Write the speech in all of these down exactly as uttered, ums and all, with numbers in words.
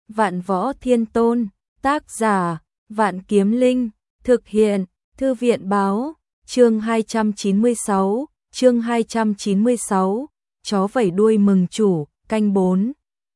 Vạn Võ Thiên Tôn, tác giả, Vạn Kiếm Linh, thực hiện, Thư viện báo, chương hai trăm chín mươi sáu, chương hai trăm chín mươi sáu, chó vẩy đuôi mừng chủ, canh bốn.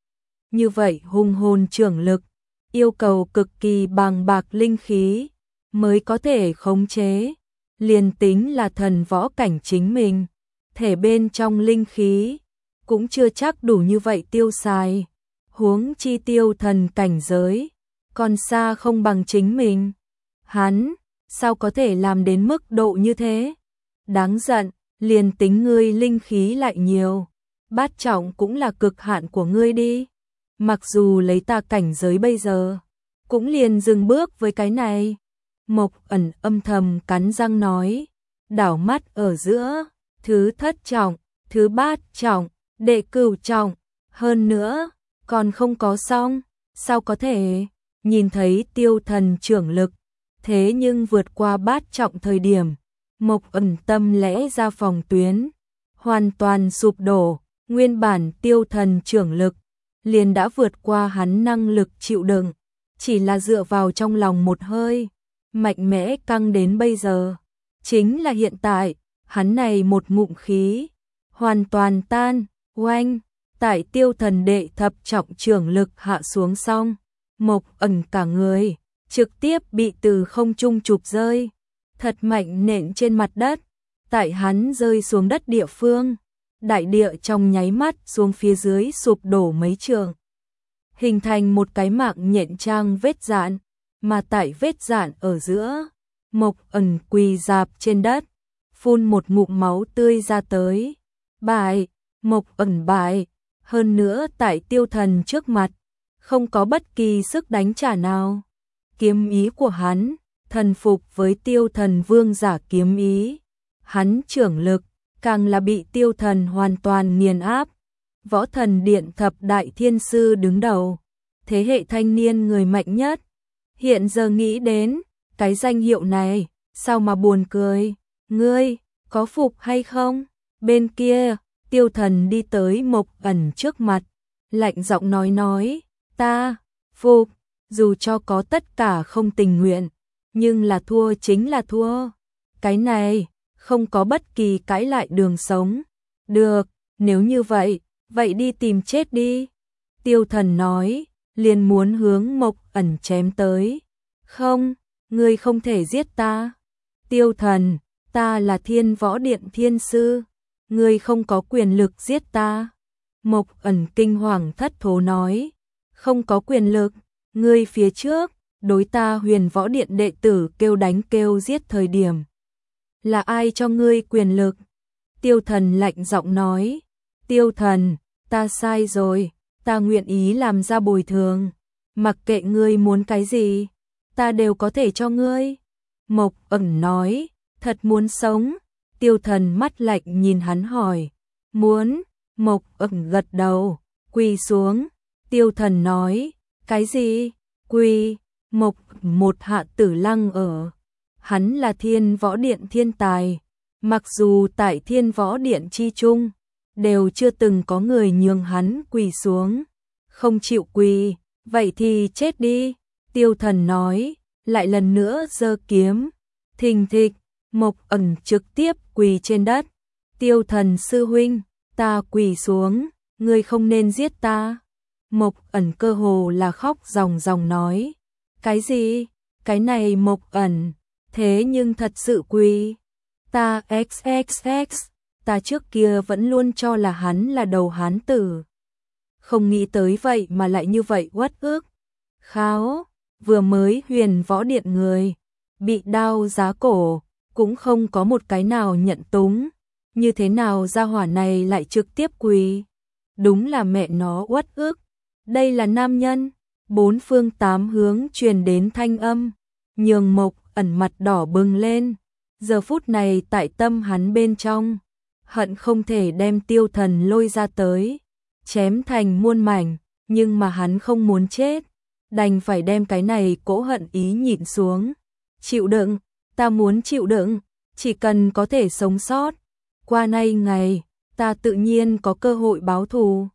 Như vậy hung hồn trưởng lực, yêu cầu cực kỳ bàng bạc linh khí, mới có thể khống chế, liền tính là thần võ cảnh chính mình, thể bên trong linh khí, cũng chưa chắc đủ như vậy tiêu xài, huống chi tiêu thần cảnh giới, còn xa không bằng chính mình. Hắn, sao có thể làm đến mức độ như thế? Đáng giận, liền tính ngươi linh khí lại nhiều, bát trọng cũng là cực hạn của ngươi đi. Mặc dù lấy ta cảnh giới bây giờ, cũng liền dừng bước với cái này. Mộc Ẩn âm thầm cắn răng nói, đảo mắt ở giữa, thứ thất trọng, thứ bát trọng, đệ cửu trọng, hơn nữa, còn không có xong, sao có thể? Nhìn thấy tiêu thần trưởng lực, thế nhưng vượt qua bát trọng thời điểm, Mộc Ẩn tâm lẽ ra phòng tuyến, hoàn toàn sụp đổ, nguyên bản tiêu thần trưởng lực, liền đã vượt qua hắn năng lực chịu đựng, chỉ là dựa vào trong lòng một hơi, mạnh mẽ căng đến bây giờ. Chính là hiện tại, hắn này một ngụm khí, hoàn toàn tan, oanh, tại tiêu thần đệ thập trọng trưởng lực hạ xuống xong, Mộc Ẩn cả người, trực tiếp bị từ không trung chụp rơi, thật mạnh nện trên mặt đất, tại hắn rơi xuống đất địa phương, đại địa trong nháy mắt xuống phía dưới sụp đổ mấy trường, hình thành một cái mạng nhện trang vết dạn, mà tại vết dạn ở giữa, Mộc Ẩn quỳ rạp trên đất, phun một ngụm máu tươi ra tới, bại, Mộc Ẩn bại, hơn nữa tại tiêu thần trước mặt, không có bất kỳ sức đánh trả nào. Kiếm ý của hắn, thần phục với tiêu thần vương giả kiếm ý, hắn trưởng lực, càng là bị tiêu thần hoàn toàn nghiền áp. Võ Thần Điện thập đại thiên sư đứng đầu, thế hệ thanh niên người mạnh nhất. Hiện giờ nghĩ đến, cái danh hiệu này, sao mà buồn cười, ngươi, có phục hay không? Bên kia, tiêu thần đi tới Mộc Ẩn trước mặt, lạnh giọng nói nói, ta, phục, dù cho có tất cả không tình nguyện, nhưng là thua chính là thua. Cái này, không có bất kỳ cãi lại đường sống. Được, nếu như vậy, vậy đi tìm chết đi. Tiêu thần nói, liền muốn hướng Mộc Ẩn chém tới. Không, ngươi không thể giết ta. Tiêu thần, ta là Thiên Võ Điện thiên sư, ngươi không có quyền lực giết ta. Mộc Ẩn kinh hoàng thất thố nói, không có quyền lực, ngươi phía trước, đối ta Huyền Võ Điện đệ tử kêu đánh kêu giết thời điểm. Là ai cho ngươi quyền lực? Tiêu thần lạnh giọng nói, tiêu thần, ta sai rồi, ta nguyện ý làm ra bồi thường, mặc kệ ngươi muốn cái gì, ta đều có thể cho ngươi. Mộc Ẩn nói, thật muốn sống? Tiêu thần mắt lạnh nhìn hắn hỏi, muốn? Mộc Ẩn gật đầu, quỳ xuống. Tiêu thần nói, cái gì? Quỳ. Mộc một hạ tử lăng ở. Hắn là Thiên Võ Điện thiên tài, mặc dù tại Thiên Võ Điện chi chung, đều chưa từng có người nhường hắn quỳ xuống. Không chịu quỳ, vậy thì chết đi. Tiêu thần nói, lại lần nữa giơ kiếm. Thình thịch, Mộc Ẩn trực tiếp quỳ trên đất. Tiêu thần sư huynh, ta quỳ xuống, ngươi không nên giết ta. Mộc Ẩn cơ hồ là khóc ròng ròng nói, cái gì? Cái này Mộc Ẩn, thế nhưng thật sự quỳ. Ta xx x, ta trước kia vẫn luôn cho là hắn là đầu hán tử. Không nghĩ tới vậy mà lại như vậy uất ức. Kháo, vừa mới Huyền Võ Điện người, bị đao giá cổ, cũng không có một cái nào nhận túng. Như thế nào gia hỏa này lại trực tiếp quỳ? Đúng là mẹ nó uất ức. Đây là nam nhân. Bốn phương tám hướng truyền đến thanh âm, nhường Mộc Ẩn mặt đỏ bừng lên. Giờ phút này tại tâm hắn bên trong, hận không thể đem tiêu thần lôi ra tới, chém thành muôn mảnh, nhưng mà hắn không muốn chết, đành phải đem cái này cỗ hận ý nhịn xuống. Chịu đựng, ta muốn chịu đựng, chỉ cần có thể sống sót. Qua nay ngày, ta tự nhiên có cơ hội báo thù.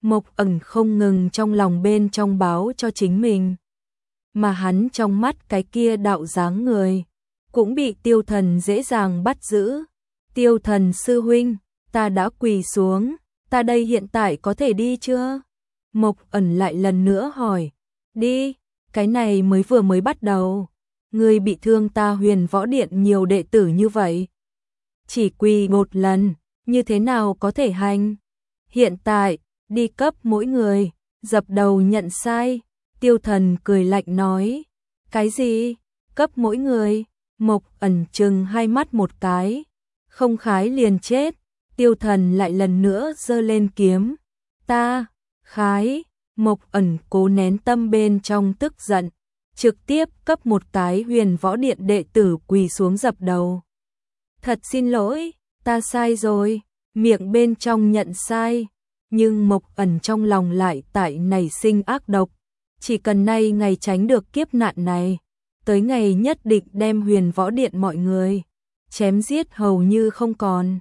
Mộc Ẩn không ngừng trong lòng bên trong báo cho chính mình. Mà hắn trong mắt cái kia đạo dáng người, cũng bị Tiêu Thần dễ dàng bắt giữ. Tiêu Thần sư huynh, ta đã quỳ xuống, ta đây hiện tại có thể đi chưa? Mộc Ẩn lại lần nữa hỏi. Đi, cái này mới vừa mới bắt đầu. Ngươi bị thương ta Huyền Võ Điện nhiều đệ tử như vậy. Chỉ quỳ một lần, như thế nào có thể hành? Hiện tại, đi cấp mỗi người, dập đầu nhận sai. Tiêu Thần cười lạnh nói. Cái gì? Cấp mỗi người? Mộc Ẩn trừng hai mắt một cái. Không khái liền chết. Tiêu Thần lại lần nữa giơ lên kiếm. Ta, khái. Mộc Ẩn cố nén tâm bên trong tức giận. Trực tiếp cấp một cái Huyền Võ Điện đệ tử quỳ xuống dập đầu. Thật xin lỗi, ta sai rồi. Miệng bên trong nhận sai. Nhưng Mộc Ẩn trong lòng lại tại nảy sinh ác độc. Chỉ cần nay ngày tránh được kiếp nạn này, tới ngày nhất định đem Huyền Võ Điện mọi người chém giết hầu như không còn.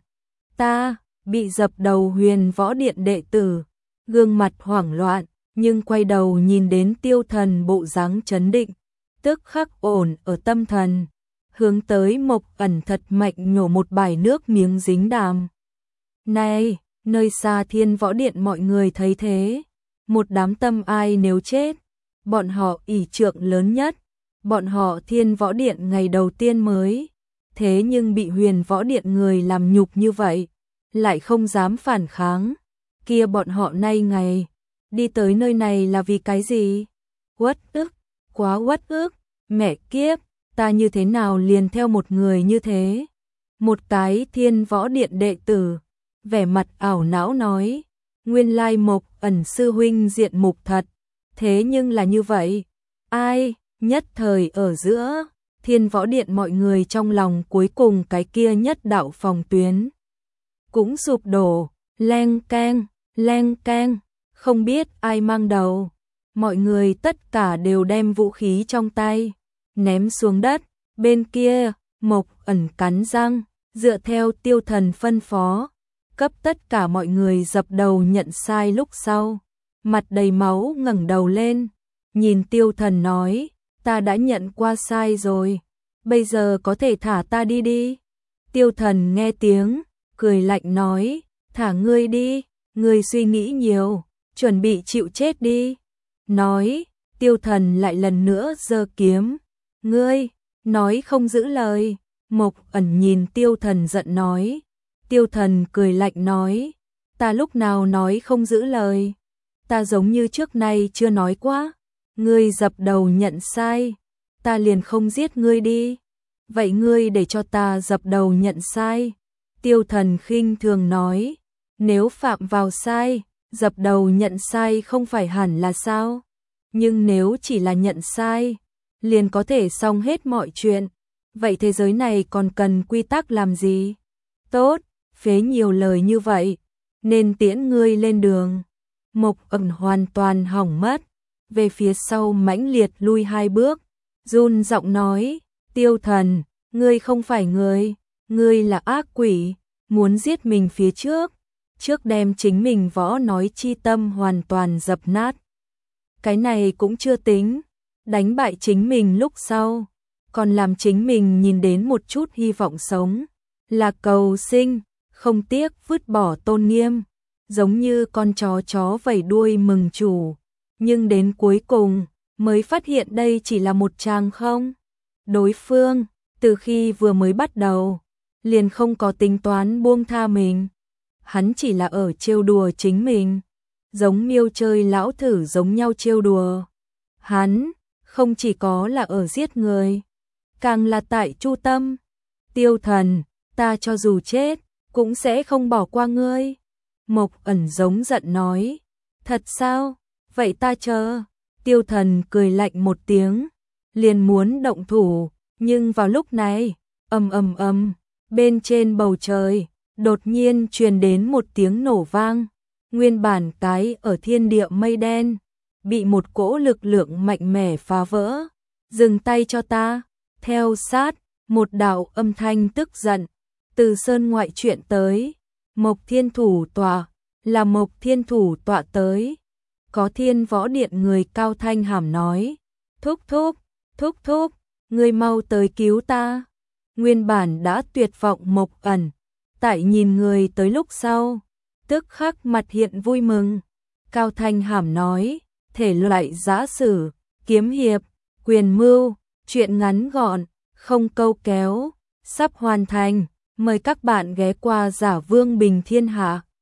Ta bị dập đầu Huyền Võ Điện đệ tử, gương mặt hoảng loạn, nhưng quay đầu nhìn đến Tiêu Thần bộ dáng trấn định, tức khắc ổn ở tâm thần, hướng tới Mộc Ẩn thật mạnh nhổ một bài nước miếng dính đàm. Này, nơi xa Thiên Võ Điện mọi người thấy thế, một đám tâm ai nếu chết, bọn họ ỷ trượng lớn nhất, bọn họ Thiên Võ Điện ngày đầu tiên mới, thế nhưng bị Huyền Võ Điện người làm nhục như vậy, lại không dám phản kháng, kia bọn họ nay ngày, đi tới nơi này là vì cái gì? Uất ức, quá uất ức, mẹ kiếp, ta như thế nào liền theo một người như thế? Một cái Thiên Võ Điện đệ tử, vẻ mặt ảo não nói, nguyên lai Mộc Ẩn sư huynh diện mục thật, thế nhưng là như vậy, ai, nhất thời ở giữa, Thiên Võ Điện mọi người trong lòng cuối cùng cái kia nhất đạo phòng tuyến cũng sụp đổ, leng keng, leng keng, không biết ai mang đầu, mọi người tất cả đều đem vũ khí trong tay ném xuống đất, bên kia, Mộc Ẩn cắn răng, dựa theo Tiêu Thần phân phó, cấp tất cả mọi người dập đầu nhận sai lúc sau, mặt đầy máu ngẩng đầu lên, nhìn Tiêu Thần nói, ta đã nhận qua sai rồi, bây giờ có thể thả ta đi đi. Tiêu Thần nghe tiếng, cười lạnh nói, thả ngươi đi, ngươi suy nghĩ nhiều, chuẩn bị chịu chết đi. Nói, Tiêu Thần lại lần nữa giơ kiếm, ngươi, nói không giữ lời. Mộc Ẩn nhìn Tiêu Thần giận nói, Tiêu Thần cười lạnh nói, ta lúc nào nói không giữ lời, ta giống như trước nay chưa nói quá, ngươi dập đầu nhận sai, ta liền không giết ngươi đi, vậy ngươi để cho ta dập đầu nhận sai. Tiêu Thần khinh thường nói, nếu phạm vào sai, dập đầu nhận sai không phải hẳn là sao, nhưng nếu chỉ là nhận sai, liền có thể xong hết mọi chuyện, vậy thế giới này còn cần quy tắc làm gì? Tốt, phế nhiều lời như vậy, nên tiễn ngươi lên đường. Mộc Ẩn hoàn toàn hỏng mất, về phía sau mãnh liệt lui hai bước, run giọng nói, Tiêu Thần, ngươi không phải người, ngươi là ác quỷ, muốn giết mình phía trước, trước đem chính mình võ nói chi tâm hoàn toàn dập nát. Cái này cũng chưa tính, đánh bại chính mình lúc sau, còn làm chính mình nhìn đến một chút hy vọng sống, là cầu sinh, không tiếc vứt bỏ tôn nghiêm, giống như con chó chó vẩy đuôi mừng chủ, nhưng đến cuối cùng mới phát hiện đây chỉ là một tràng không. Đối phương, từ khi vừa mới bắt đầu, liền không có tính toán buông tha mình, hắn chỉ là ở trêu đùa chính mình, giống miêu chơi lão thử giống nhau trêu đùa. Hắn không chỉ có là ở giết người, càng là tại chu tâm. Tiêu Thần, ta cho dù chết, cũng sẽ không bỏ qua ngươi. Mộc Ẩn giống giận nói, thật sao, vậy ta chờ. Tiêu Thần cười lạnh một tiếng, liền muốn động thủ, nhưng vào lúc này, ầm ầm ầm, bên trên bầu trời, đột nhiên truyền đến một tiếng nổ vang, nguyên bản cái ở thiên địa mây đen, bị một cỗ lực lượng mạnh mẽ phá vỡ, dừng tay cho ta, theo sát, một đạo âm thanh tức giận, từ sơn ngoại chuyện tới, Mộc Thiên thủ tòa, là Mộc Thiên Thủ tọa tới. Có Thiên Võ Điện người cao thanh hàm nói, thúc thúc, thúc thúc, người mau tới cứu ta. Nguyên bản đã tuyệt vọng Mộc Ẩn, tại nhìn người tới lúc sau, tức khắc mặt hiện vui mừng. Cao thanh hàm nói, thể loại giã sử, kiếm hiệp, quyền mưu, chuyện ngắn gọn, không câu kéo, sắp hoàn thành, mời các bạn ghé qua Giả Vương Bình Thiên Hạ.